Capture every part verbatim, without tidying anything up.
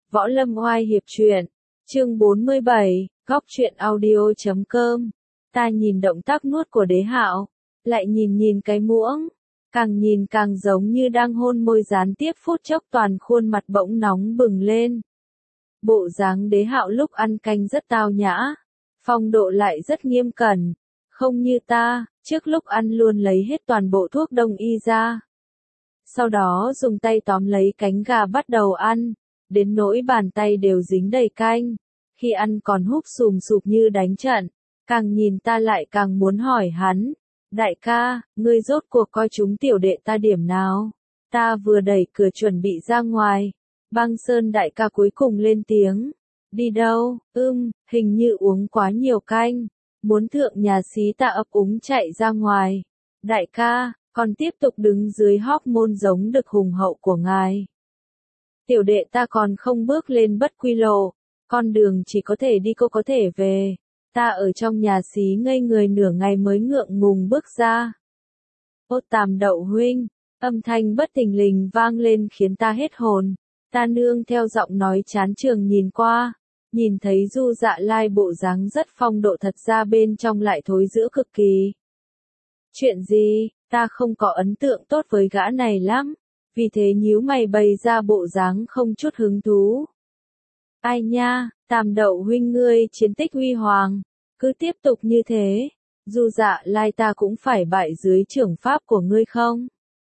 Võ Lâm Oai Hiệp Truyện, chương bốn mươi bảy, góc truyện audio chấm com. Ta nhìn động tác nuốt của Đế Hạo, lại nhìn nhìn cái muỗng, càng nhìn càng giống như đang hôn môi gián tiếp, phút chốc toàn khuôn mặt bỗng nóng bừng lên. Bộ dáng Đế Hạo lúc ăn canh rất tao nhã, phong độ lại rất nghiêm cẩn, không như ta, trước lúc ăn luôn lấy hết toàn bộ thuốc đông y ra. Sau đó dùng tay tóm lấy cánh gà bắt đầu ăn, đến nỗi bàn tay đều dính đầy canh, khi ăn còn húp sùm sụp như đánh trận, càng nhìn ta lại càng muốn hỏi hắn, đại ca, ngươi rốt cuộc coi chúng tiểu đệ ta điểm nào? Ta vừa đẩy cửa chuẩn bị ra ngoài, Băng Sơn đại ca cuối cùng lên tiếng, đi đâu? Ưm, hình như uống quá nhiều canh, muốn thượng nhà xí. Ta ấp úng chạy ra ngoài, đại ca, còn tiếp tục đứng dưới hóc môn giống đực hùng hậu của ngài. Tiểu đệ ta còn không bước lên bất quy lộ, con đường chỉ có thể đi cô có thể về. Ta ở trong nhà xí ngây người nửa ngày mới ngượng ngùng bước ra. Ô Tam Đậu huynh, âm thanh bất thình lình vang lên khiến ta hết hồn. Ta nương theo giọng nói chán trường nhìn qua, nhìn thấy Du Dạ Lai bộ dáng rất phong độ, thật ra bên trong lại thối rữa cực kỳ. Chuyện gì? Ta không có ấn tượng tốt với gã này lắm, vì thế nhíu mày bày ra bộ dáng không chút hứng thú. Ai nha, Tam Đậu huynh ngươi chiến tích huy hoàng, cứ tiếp tục như thế, Du Dạ Lai ta cũng phải bại dưới trưởng pháp của ngươi không?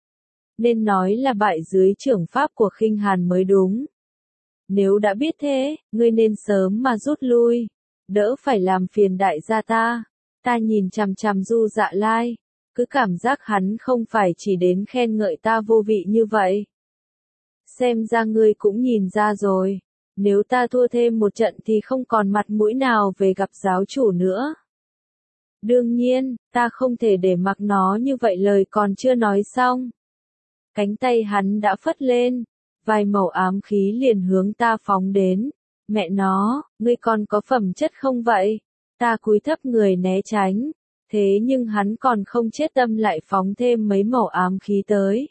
Nên nói là bại dưới trưởng pháp của Khinh Hàn mới đúng. Nếu đã biết thế, ngươi nên sớm mà rút lui, đỡ phải làm phiền đại gia ta. Ta nhìn chằm chằm Du Dạ Lai, cứ cảm giác hắn không phải chỉ đến khen ngợi ta vô vị như vậy. Xem ra ngươi cũng nhìn ra rồi, nếu ta thua thêm một trận thì không còn mặt mũi nào về gặp giáo chủ nữa. Đương nhiên, ta không thể để mặc nó như vậy. Lời còn chưa nói xong, cánh tay hắn đã phất lên, vài mẩu ám khí liền hướng ta phóng đến. Mẹ nó, ngươi còn có phẩm chất không vậy? Ta cúi thấp người né tránh, thế nhưng hắn còn không chết tâm lại phóng thêm mấy mẩu ám khí tới.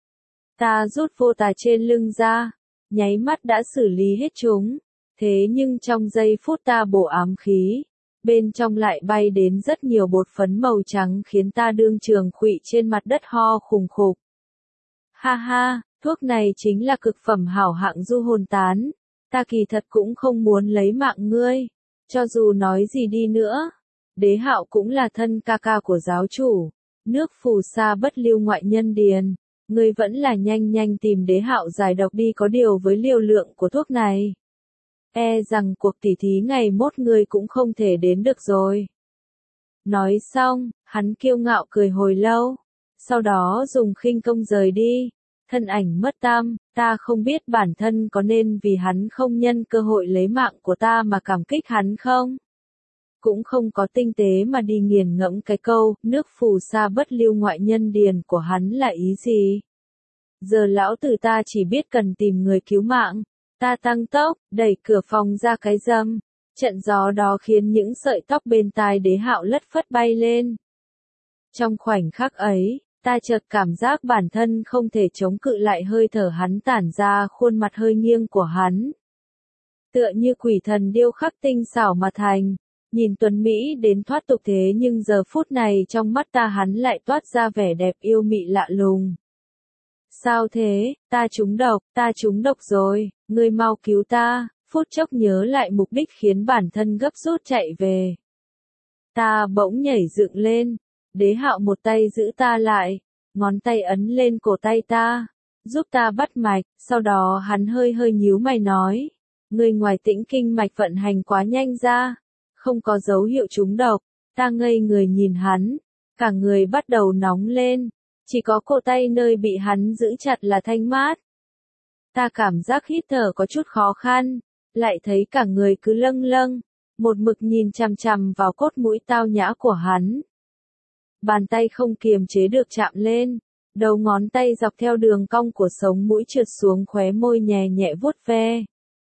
Ta rút vô tà trên lưng ra, nháy mắt đã xử lý hết chúng, thế nhưng trong giây phút ta bổ ám khí, bên trong lại bay đến rất nhiều bột phấn màu trắng khiến ta đương trường khuỵu trên mặt đất ho khùng khục. Ha ha, thuốc này chính là cực phẩm hảo hạng du hồn tán, ta kỳ thật cũng không muốn lấy mạng ngươi, cho dù nói gì đi nữa, Đế Hạo cũng là thân ca ca của giáo chủ, nước phù sa bất lưu ngoại nhân điền, ngươi vẫn là nhanh nhanh tìm Đế Hạo giải độc đi, có điều với liều lượng của thuốc này, e rằng cuộc tỉ thí ngày mốt ngươi cũng không thể đến được rồi. Nói xong, hắn kiêu ngạo cười hồi lâu, sau đó dùng khinh công rời đi, thân ảnh mất tăm. Ta không biết bản thân có nên vì hắn không nhân cơ hội lấy mạng của ta mà cảm kích hắn không? Cũng không có tinh tế mà đi nghiền ngẫm cái câu, nước phù sa bất lưu ngoại nhân điền của hắn là ý gì. Giờ lão tử ta chỉ biết cần tìm người cứu mạng. Ta tăng tốc, đẩy cửa phòng ra cái râm. Trận gió đó khiến những sợi tóc bên tai Đế Hạo lất phất bay lên. Trong khoảnh khắc ấy, ta chợt cảm giác bản thân không thể chống cự lại hơi thở hắn tản ra, khuôn mặt hơi nghiêng của hắn. Tựa như quỷ thần điêu khắc tinh xảo mà thành, nhìn tuấn Mỹ đến thoát tục, thế nhưng giờ phút này trong mắt ta hắn lại toát ra vẻ đẹp yêu mị lạ lùng. Sao thế, ta trúng độc, ta trúng độc rồi, ngươi mau cứu ta, phút chốc nhớ lại mục đích khiến bản thân gấp rút chạy về. Ta bỗng nhảy dựng lên, Đế Hạo một tay giữ ta lại, ngón tay ấn lên cổ tay ta, giúp ta bắt mạch, sau đó hắn hơi hơi nhíu mày nói, ngươi ngoài tĩnh kinh mạch vận hành quá nhanh ra, không có dấu hiệu trúng độc. Ta ngây người nhìn hắn, cả người bắt đầu nóng lên, chỉ có cổ tay nơi bị hắn giữ chặt là thanh mát. Ta cảm giác hít thở có chút khó khăn, lại thấy cả người cứ lâng lâng, một mực nhìn chằm chằm vào cốt mũi tao nhã của hắn. Bàn tay không kiềm chế được chạm lên, đầu ngón tay dọc theo đường cong của sống mũi trượt xuống khóe môi, nhẹ nhẹ vuốt ve.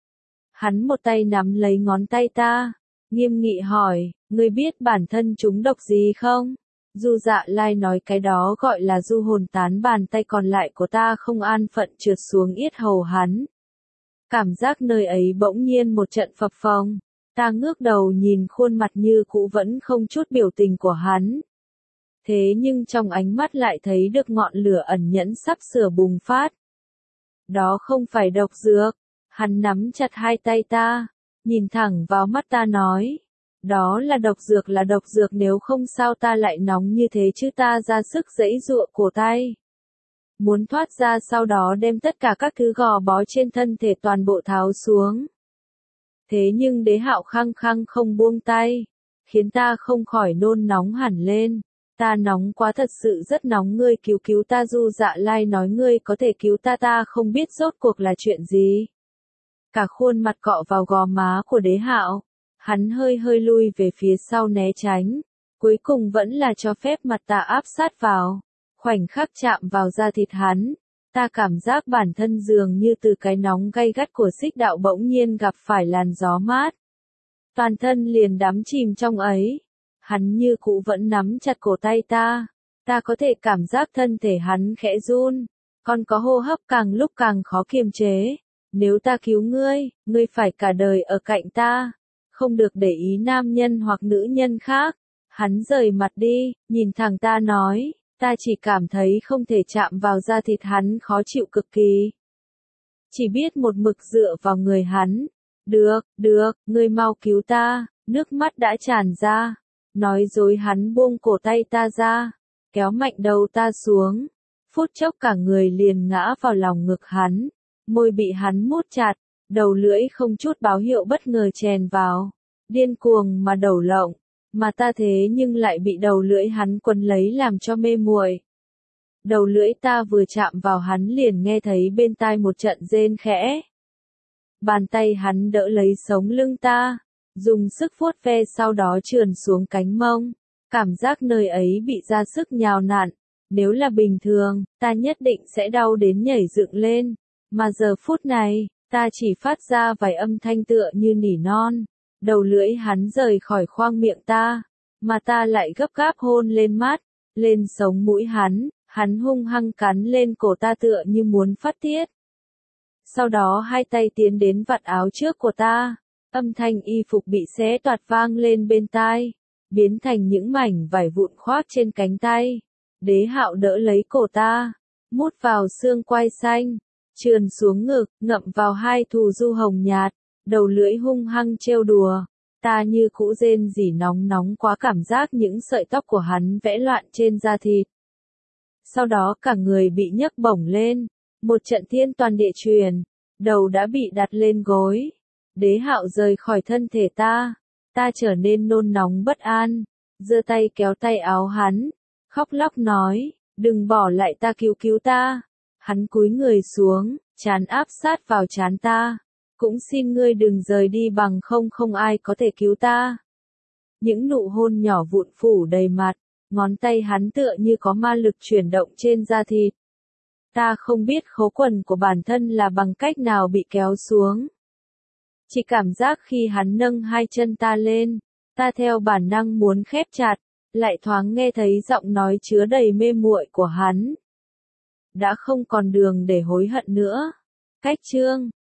Hắn một tay nắm lấy ngón tay ta, nghiêm nghị hỏi, ngươi biết bản thân chúng độc gì không? Du Dạ Lai nói cái đó gọi là du hồn tán. Bàn tay còn lại của ta không an phận trượt xuống yết hầu hắn. Cảm giác nơi ấy bỗng nhiên một trận phập phồng. Ta ngước đầu nhìn khuôn mặt như cũ vẫn không chút biểu tình của hắn. Thế nhưng trong ánh mắt lại thấy được ngọn lửa ẩn nhẫn sắp sửa bùng phát. Đó không phải độc dược. Hắn nắm chặt hai tay ta, nhìn thẳng vào mắt ta nói. Đó là độc dược là độc dược, nếu không sao ta lại nóng như thế chứ. Ta ra sức giãy giụa cổ tay. Muốn thoát ra, sau đó đem tất cả các thứ gò bó trên thân thể toàn bộ tháo xuống. Thế nhưng Đế Hạo khăng khăng không buông tay, khiến ta không khỏi nôn nóng hẳn lên. Ta nóng quá, thật sự rất nóng, ngươi cứu cứu ta. Du Dạ Lai nói, ngươi có thể cứu ta. Ta không biết rốt cuộc là chuyện gì. Cả khuôn mặt cọ vào gò má của Đế Hạo, hắn hơi hơi lui về phía sau né tránh, cuối cùng vẫn là cho phép mặt ta áp sát vào. Khoảnh khắc chạm vào da thịt hắn, ta cảm giác bản thân dường như từ cái nóng gay gắt của xích đạo bỗng nhiên gặp phải làn gió mát. Toàn thân liền đắm chìm trong ấy. Hắn như cũ vẫn nắm chặt cổ tay ta. Ta có thể cảm giác thân thể hắn khẽ run, còn có hô hấp càng lúc càng khó kiềm chế. Nếu ta cứu ngươi, ngươi phải cả đời ở cạnh ta, không được để ý nam nhân hoặc nữ nhân khác. Hắn rời mặt đi, nhìn thẳng ta nói. Ta chỉ cảm thấy không thể chạm vào da thịt hắn, khó chịu cực kỳ. Chỉ biết một mực dựa vào người hắn. Được, được, ngươi mau cứu ta. Nước mắt đã tràn ra. Nói dối hắn buông cổ tay ta ra, kéo mạnh đầu ta xuống. Phút chốc cả người liền ngã vào lòng ngực hắn. Môi bị hắn mút chặt, đầu lưỡi không chút báo hiệu bất ngờ chèn vào. Điên cuồng mà đầu lộng. Mà ta thế nhưng lại bị đầu lưỡi hắn quấn lấy làm cho mê muội. Đầu lưỡi ta vừa chạm vào hắn liền nghe thấy bên tai một trận rên khẽ. Bàn tay hắn đỡ lấy sống lưng ta, dùng sức vuốt ve, sau đó trườn xuống cánh mông. Cảm giác nơi ấy bị ra sức nhào nặn. Nếu là bình thường, ta nhất định sẽ đau đến nhảy dựng lên. Mà giờ phút này, ta chỉ phát ra vài âm thanh tựa như nỉ non. Đầu lưỡi hắn rời khỏi khoang miệng ta, mà ta lại gấp gáp hôn lên mắt, lên sống mũi hắn. Hắn hung hăng cắn lên cổ ta tựa như muốn phát tiết. Sau đó hai tay tiến đến vạt áo trước của ta, âm thanh y phục bị xé toạc vang lên bên tai, biến thành những mảnh vải vụn khoác trên cánh tay. Đế Hạo đỡ lấy cổ ta, mút vào xương quai xanh, trườn xuống ngực, ngậm vào hai thù du hồng nhạt, đầu lưỡi hung hăng trêu đùa. Ta như cũ rên rỉ, nóng nóng quá, cảm giác những sợi tóc của hắn vẽ loạn trên da thịt. Sau đó cả người bị nhấc bổng lên, một trận thiên toàn địa chuyển, đầu đã bị đặt lên gối. Đế Hạo rời khỏi thân thể ta, ta trở nên nôn nóng bất an, giơ tay kéo tay áo hắn, khóc lóc nói, đừng bỏ lại ta, cứu cứu ta. Hắn cúi người xuống, trán áp sát vào trán ta, cũng xin ngươi đừng rời đi, bằng không không ai có thể cứu ta. Những nụ hôn nhỏ vụn phủ đầy mặt, ngón tay hắn tựa như có ma lực chuyển động trên da thịt. Ta không biết khố quần của bản thân là bằng cách nào bị kéo xuống. Chỉ cảm giác khi hắn nâng hai chân ta lên, ta theo bản năng muốn khép chặt, lại thoáng nghe thấy giọng nói chứa đầy mê muội của hắn. Đã không còn đường để hối hận nữa. Cách chương